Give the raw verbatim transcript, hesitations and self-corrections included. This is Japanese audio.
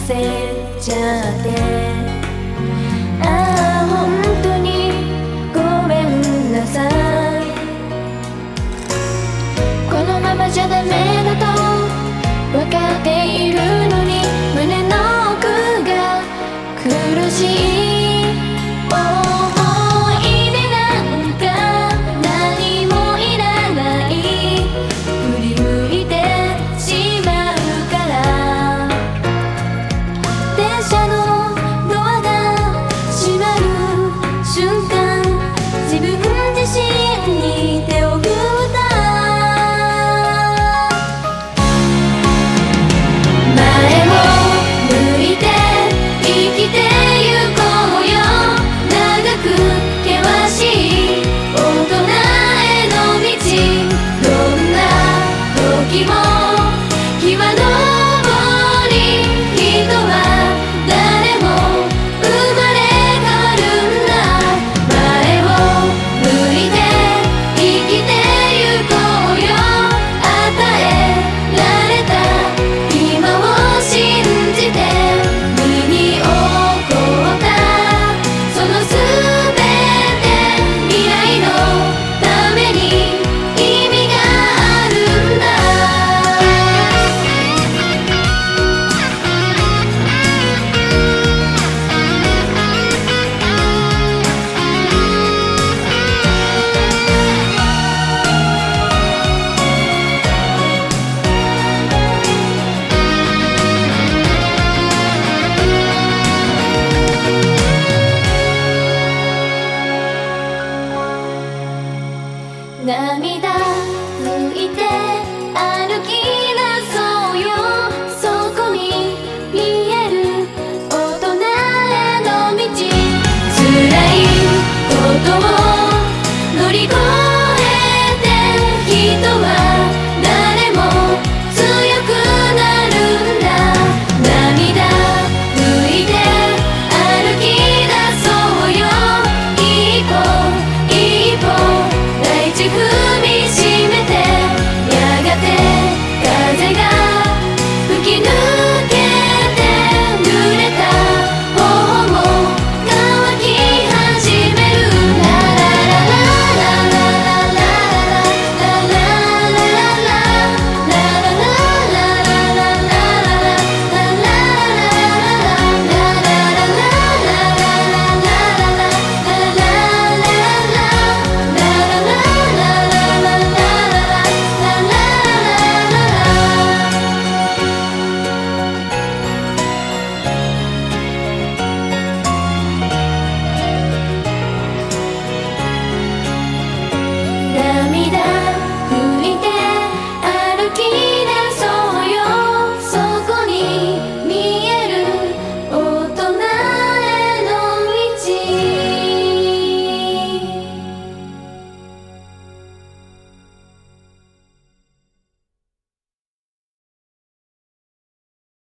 せちゃって、ああ本当にごめんなさい。このままじゃダメだと分かっているのに、胸の奥が苦しい思い出なんか何もいらない、振り向いてしまうから。電車のドアが閉まる瞬間、自分自身に手を振った。前を向いて生きてゆこうよ、長く険しい大人への道、どんな時も